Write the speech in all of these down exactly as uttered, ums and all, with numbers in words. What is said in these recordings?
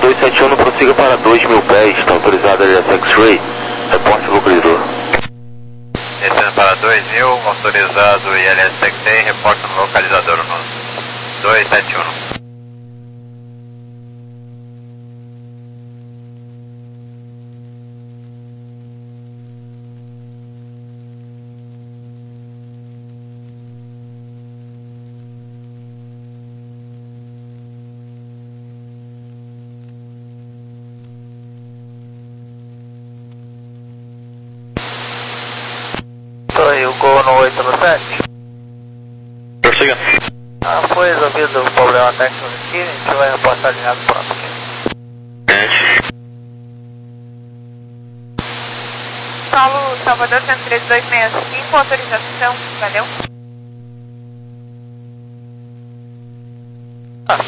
dois sete um, prossiga para dois mil pés, está autorizado a L S X-Ray, reporte localizador. Descendo para dois mil, autorizado I L S X-Ray, reporte no localizador no dois sete um. Oi, o Gol no oito no sete. Prossiga. Ah, foi resolvido o problema técnico aqui, a gente vai reportar alinhado pronto aqui. Paulo Salvador cento e três dois seis cinco, autorização, valeu? Ah.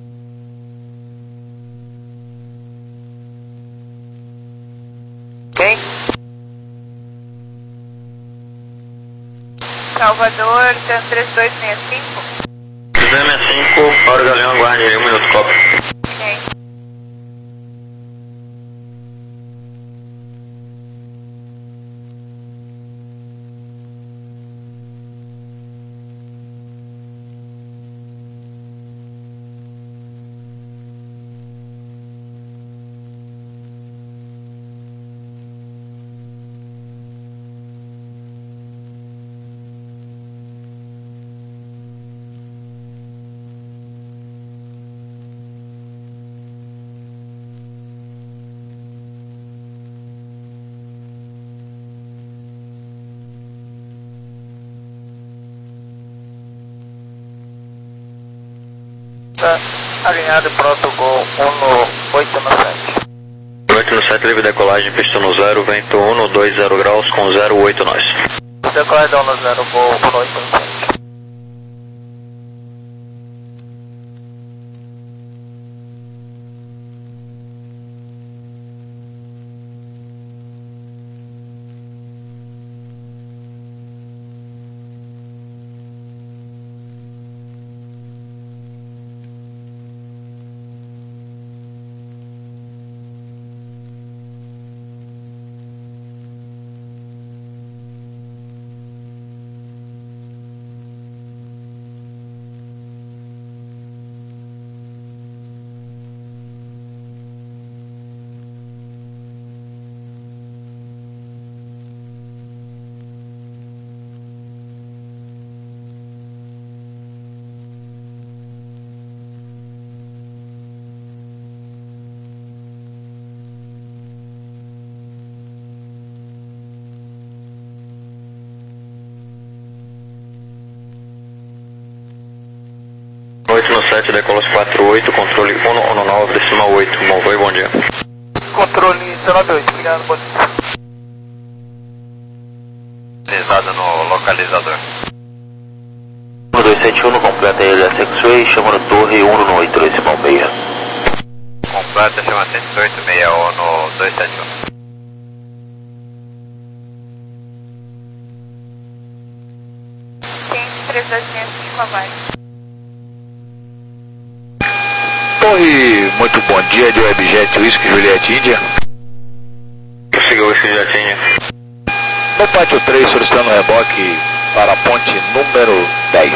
Quem? Salvador cento e três dois seis cinco. José sessenta e cinco, Mauro Galeão, aguarde aí, um minuto, copa. Ok. Tá alinhado e pronto, Gol um no oito no sete. oito no sete, livre decolagem, pista no zero, vento um no dois zero graus com zero oito nós. Decolagem um no zero, Gol um no oito no sete. oito no sete, decolas quatro oito, controle um no nove, decimal oito, Monvoi, bom dia. Controle dezenove oito, obrigado, bom dia. Localizado no localizador. dois sete um, completa L S X-Ray, chama no torre um no oito, decimal seis. Completa, chama cento e oito seis um no dois sete um. cento e três dois seis cinco, aguarde. Torre, muito bom dia, de Webjet Whisky Juliette Índia. Prossiga o Whisky Juliette Índia. No pátio três, solicitando reboque para a ponte número dez.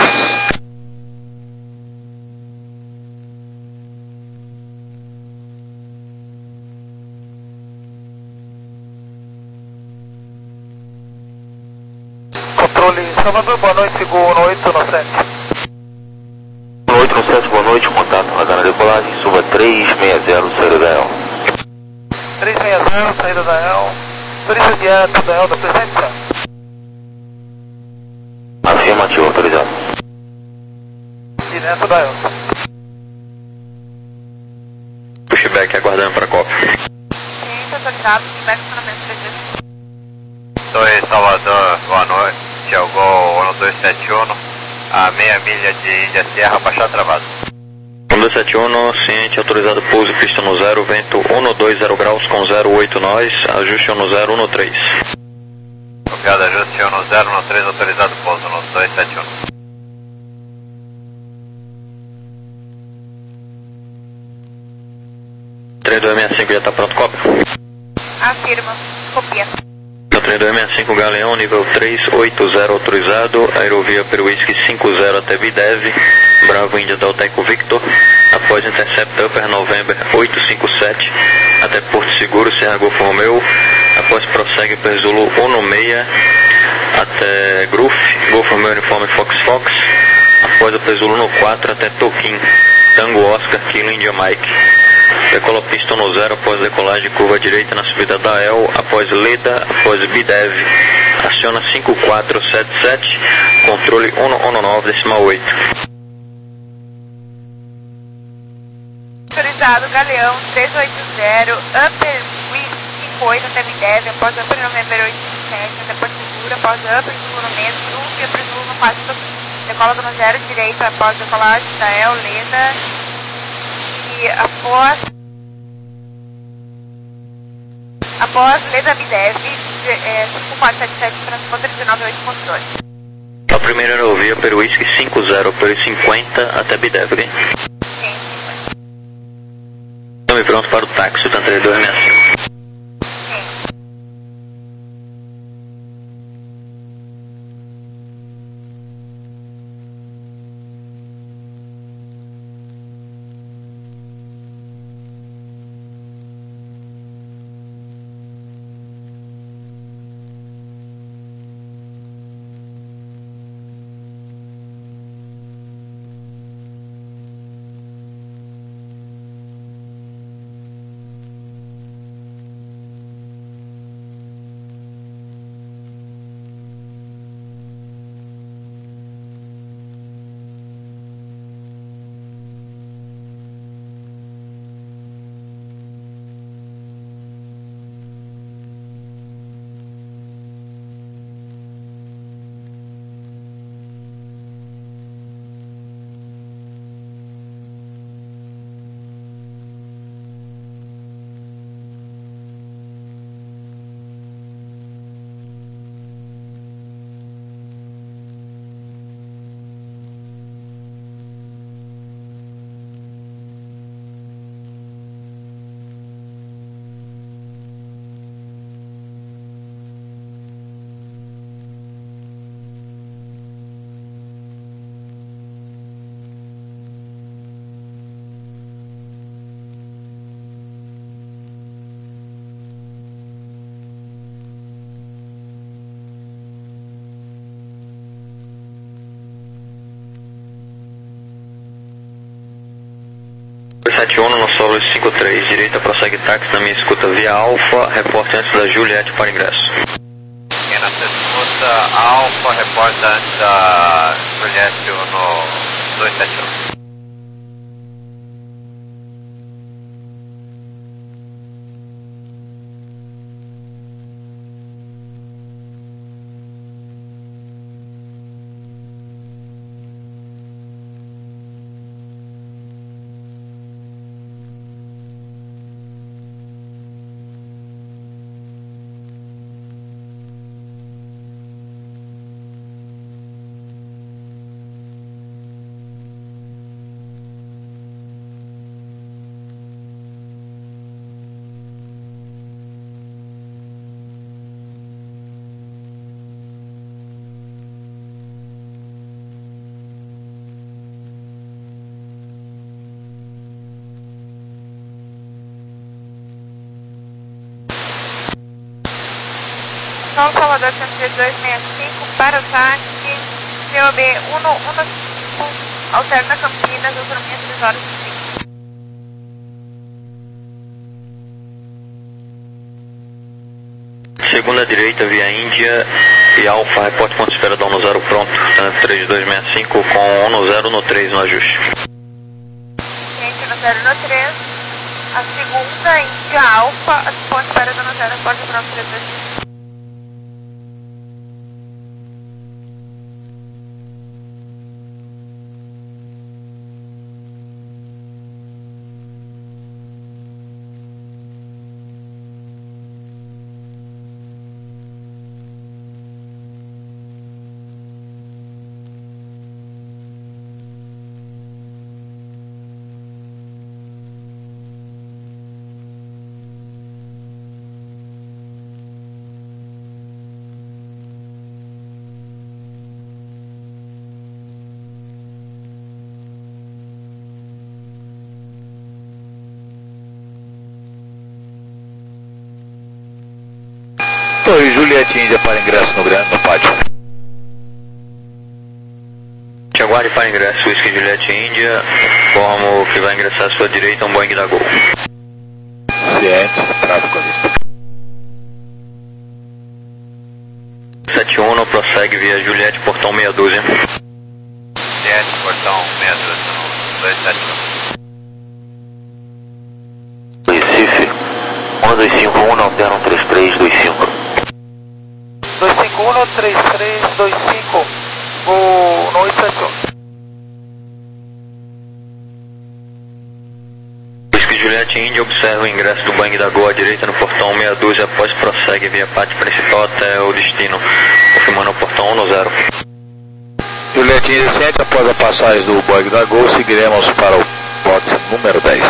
Controle Salvador, boa noite, Gol no oito no sete. No oito no sete, boa noite, contato radar na decolagem, suba três seis zero, saída da El. três seis zero, saída da El. Turismo direto da El da presença. Afirmativo, autorizado. Direto da El. Pushback aguardando para a Copa. Ciência autorizado, feedback para menos prejuízo. Oi, Salvador, boa noite. É o Gol um dois sete um, a meia milha de Índia Serra, baixar travado. um dois sete um, ciente, autorizado pouso, pista no zero, vento um no dois zero graus com zero oito nós, ajuste um no zero, um no três. Obrigado, ajuste um no zero, um no três, autorizado pouso no dois sete um. três dois seis cinco já está pronto, cópia. Afirma. Copia. três dois seis cinco Galeão, nível três oito zero autorizado, aerovia Peru Whisky cinco zero até Bidev, Bravo India Delta Eco Victor, após Intercept Upper November oito cinco sete, até Porto Seguro, Serra Golfo Romeu, após prossegue para Zulu uno seis, até Gruf, Golfo Romeu Uniforme Fox Fox, após o Zulu no quatro até Toquim, Tango Oscar, Kilo India Mike. Decola pista no zero após decolagem curva direita na subida da E L, após Leda, após Bidev. Aciona cinco quatro sete sete, controle um nove decimal oito. Autorizado Galeão três oito zero, Upper Whisky cinco oito até Bidev, após Upper November oito cinco sete, até Porto Seguro, após Upper Zulu no meio, Gruf e Upper Zulu no quatro. Decola no zero direita após decolagem da E L, Leda. E após após Leda Bidev, é, cinco quatro sete sete, transponder dezenove oito ponto dois. A primeira aerovia Peru Whisky cinco zero, Peru cinquenta até Bidev, ok? Sim, Estamos pronto para o táxi, tá três dois seis cinco. sim. sete um no solo cinco três, direita prossegue táxi na minha escuta via Alfa, reporte antes da Juliette para ingresso. Aqui na sua escuta, Alfa, reporta antes da Juliette no dois sete um. São Salvador cento e três dois seis cinco para o táxi, C O B um um cinco, alterna Campinas, autonomia três horas e trinta. Segunda direita via Índia e Alfa, reporte ponto de espera da um zero pronto, três dois seis cinco com um zero no três no ajuste. Gente, no zero no três, a segunda Índia Alfa, ponto de espera da um zero, reporte pronto três dois seis. Torre Juliette Índia para ingresso no grande no pátio. Te aguarde para ingresso, Whisky Juliette Índia, informo que vai ingressar à sua direita um Boeing da Gol. Ciente, tráfego à vista. sete um, prossegue via Juliette, portão meia dúzia. Juliette, portão meia dúzia no dois sete um. Recife, um dois cinco um, não alteram três três dois cinco. dois cinco um, três três dois cinco, vou no oito sete um. Juliette Índia, observa o ingresso do Boeing da Gol à direita no portão meia dúzia, após prossegue via pátio principal até o destino, confirmando o portão um zero. Juliette Índia ciente, após a passagem do Boeing da Gol, seguiremos para o box número dez.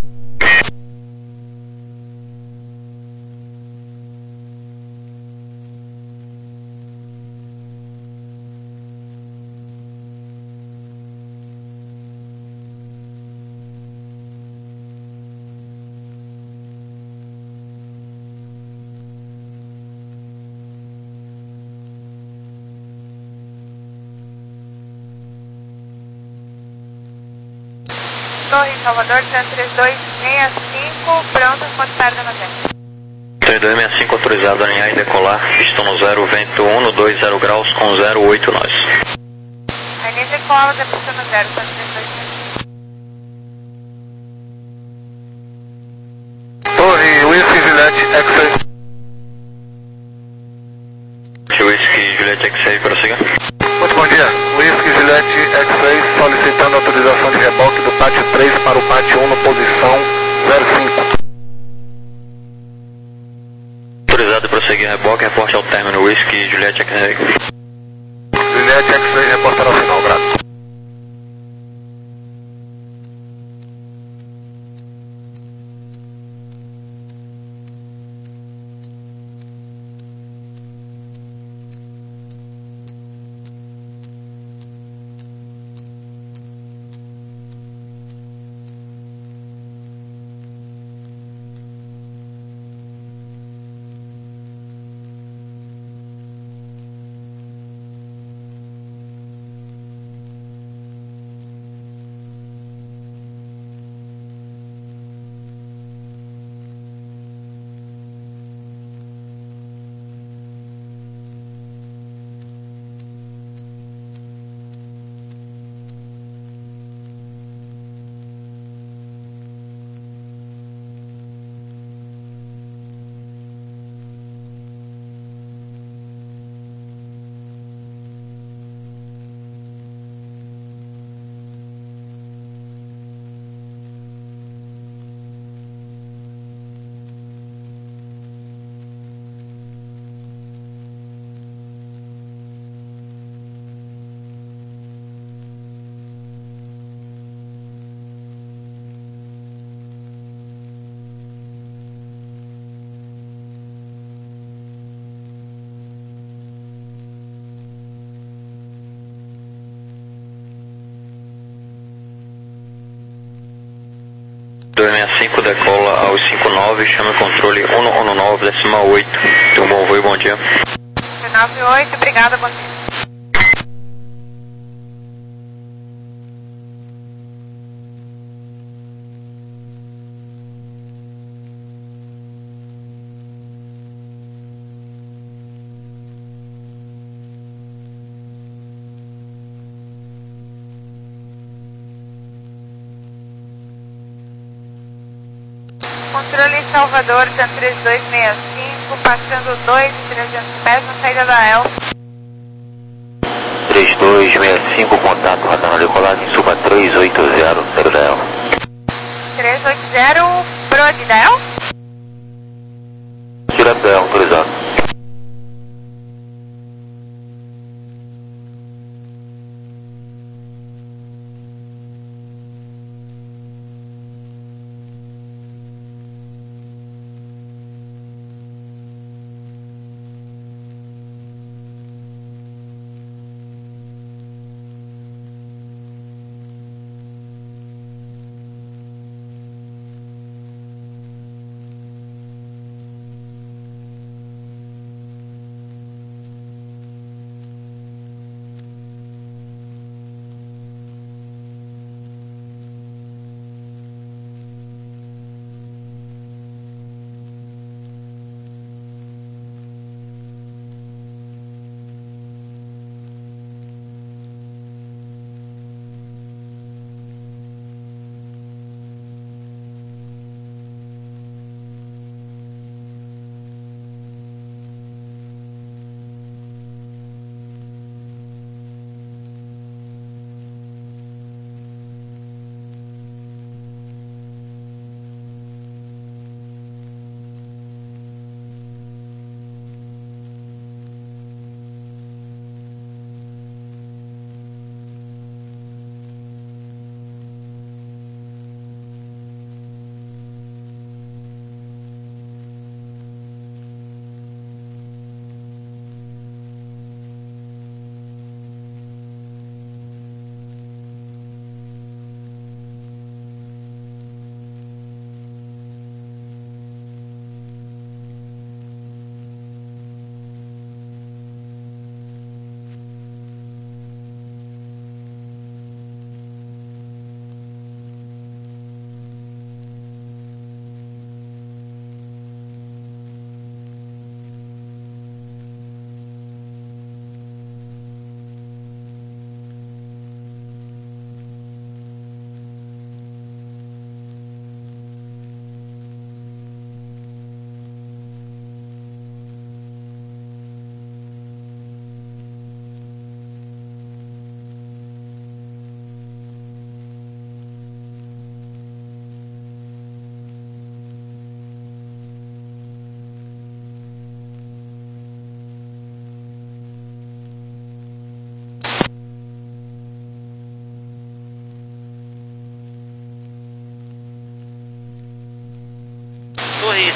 Torre Salvador, três dois seis cinco, pronto, pode estar dando zero. três dois seis cinco autorizado a alinhar e decolar, pistão no zero, vento um no dois zero graus com zero oito nós. Alinha decola, depois no zero, três dois seis. Torre Whisky Juliette X-Ray. Whisky Juliette X-Ray, prossiga. Muito bom dia. Whisky Juliette X-Ray solicitando autorização de reboque do pátio três para o pátio um na posição zero cinco. Autorizado a prosseguir reboque, reporte ao término Whisky Juliette X-Ray. Juliette X-Ray reportará ao final, grato. dois seis cinco decola aos cinco nove, chama o controle um um nove, decimal oito. Tenha um bom voo e bom dia. nove oito, obrigada, bom dia. Controle Salvador, três dois seis cinco, passando dois e trezentos pés na saída da El. três dois seis cinco, contato radar na decolagem, suba três oito zero, zero da El. três oito zero, pro de da El? Direto da El, autorizado.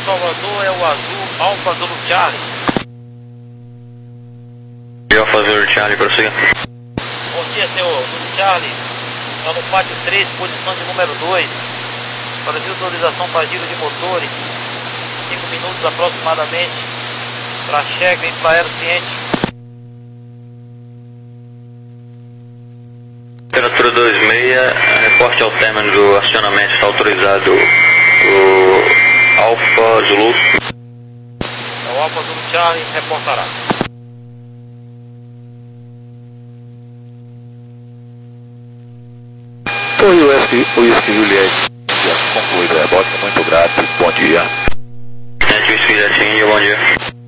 Salvador é o azul, Alfa Zulu Charlie. Alfa Zulu Charlie, prossiga. Bom dia, senhor. Zulu Charlie. Está no pátio três, posição de número dois. Brasil, autorização para giro de motores. cinco minutos aproximadamente. Para cheque, infraero ciente. Temperatura dois seis, reporte ao término do acionamento, está autorizado o Alfa Zulu. É o Alfa Zulu Charlie, reportará. Torre Whisky, Whisky Juliette, concluído o reboque, muito grato, bom dia. Net Whisky Juliette, bom dia.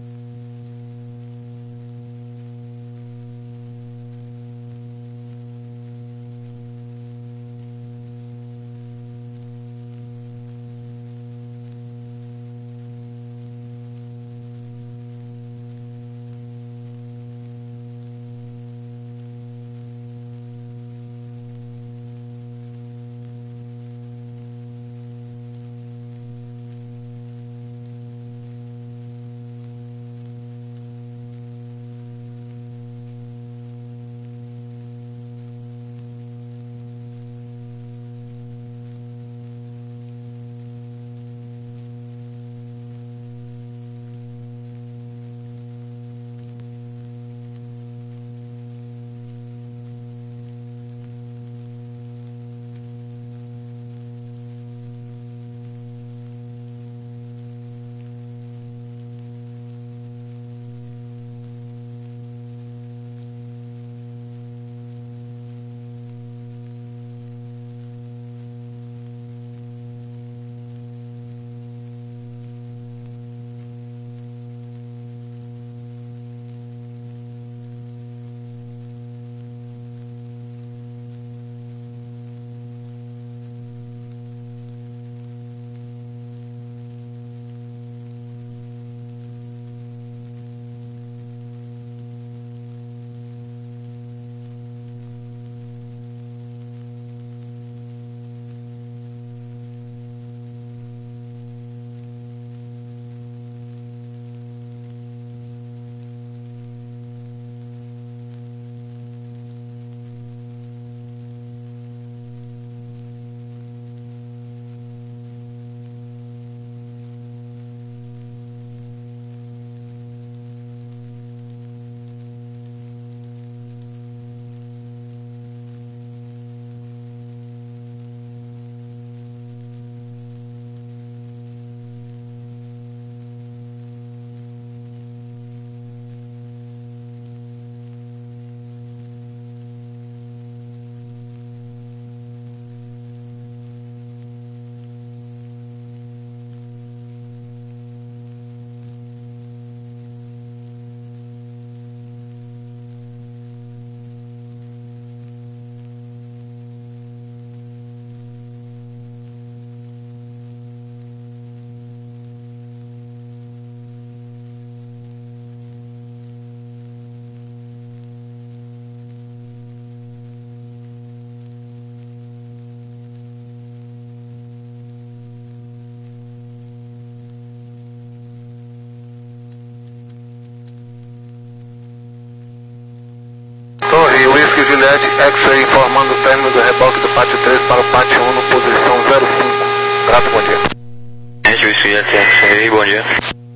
Torre Whisky Juliette, X-Ray informando o término do reboque do pátio três para o pátio um no posição zero cinco. Grato, bom dia. Net Whisky Juliette, X-Ray, bom dia.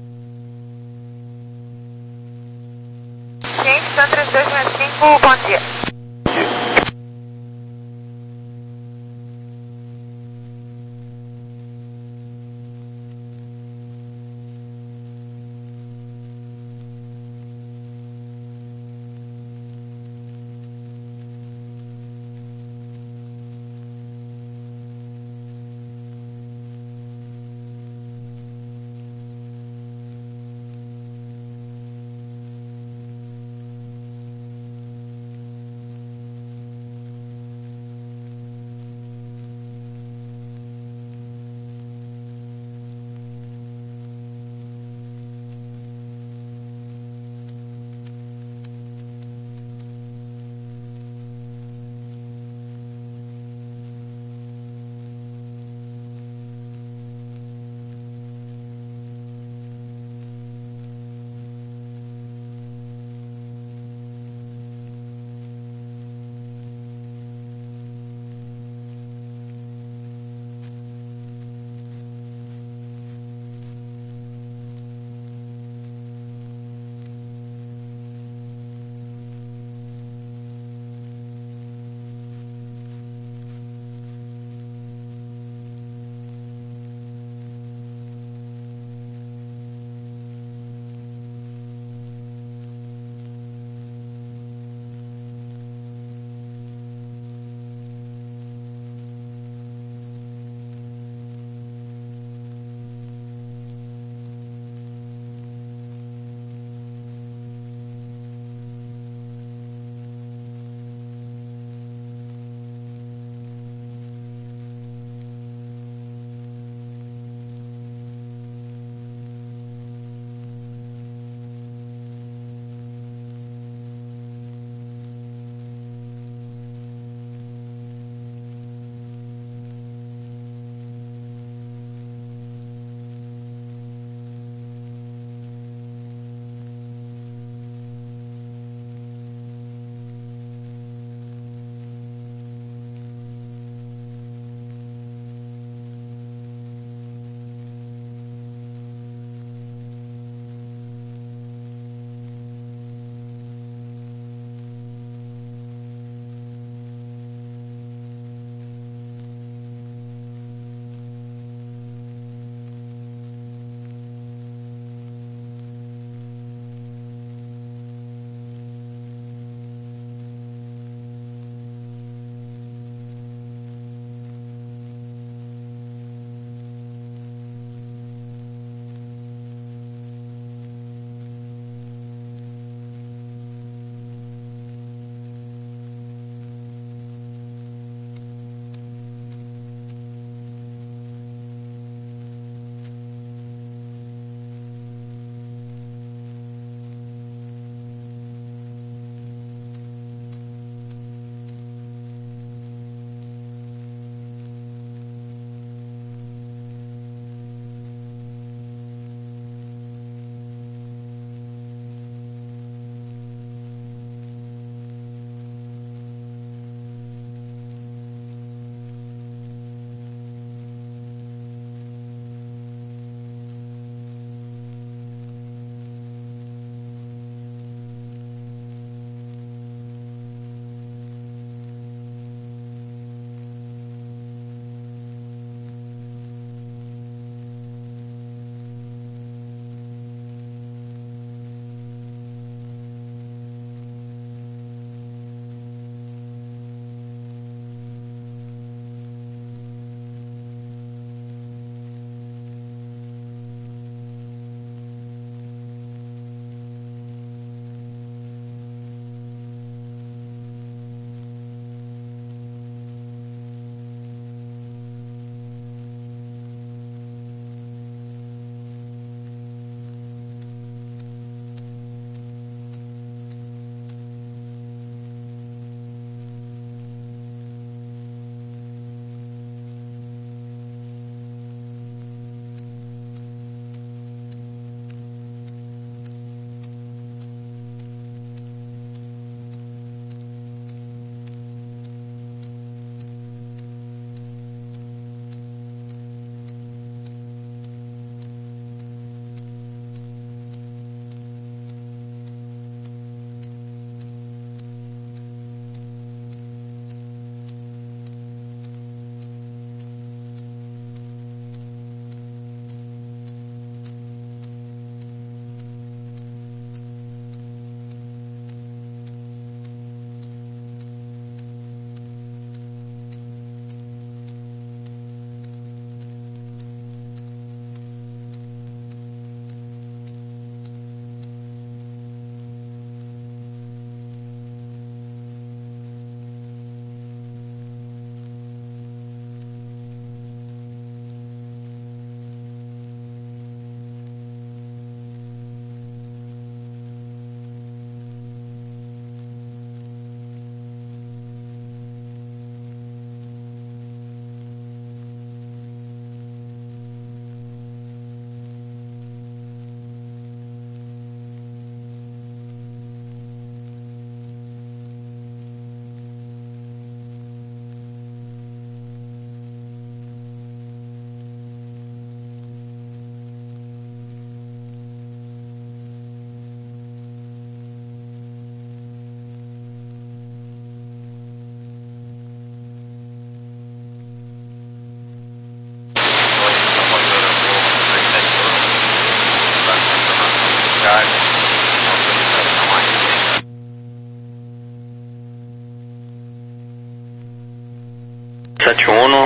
Gente, São três dois cinco, bom dia.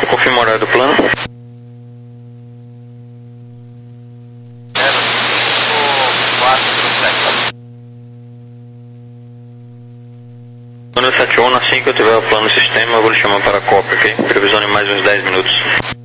Confirma o horário do plano. zero cinco quatro sete. Plano sete um, assim que eu tiver o plano no sistema, eu vou lhe chamar para a cópia, ok? Previsão de mais uns dez minutos.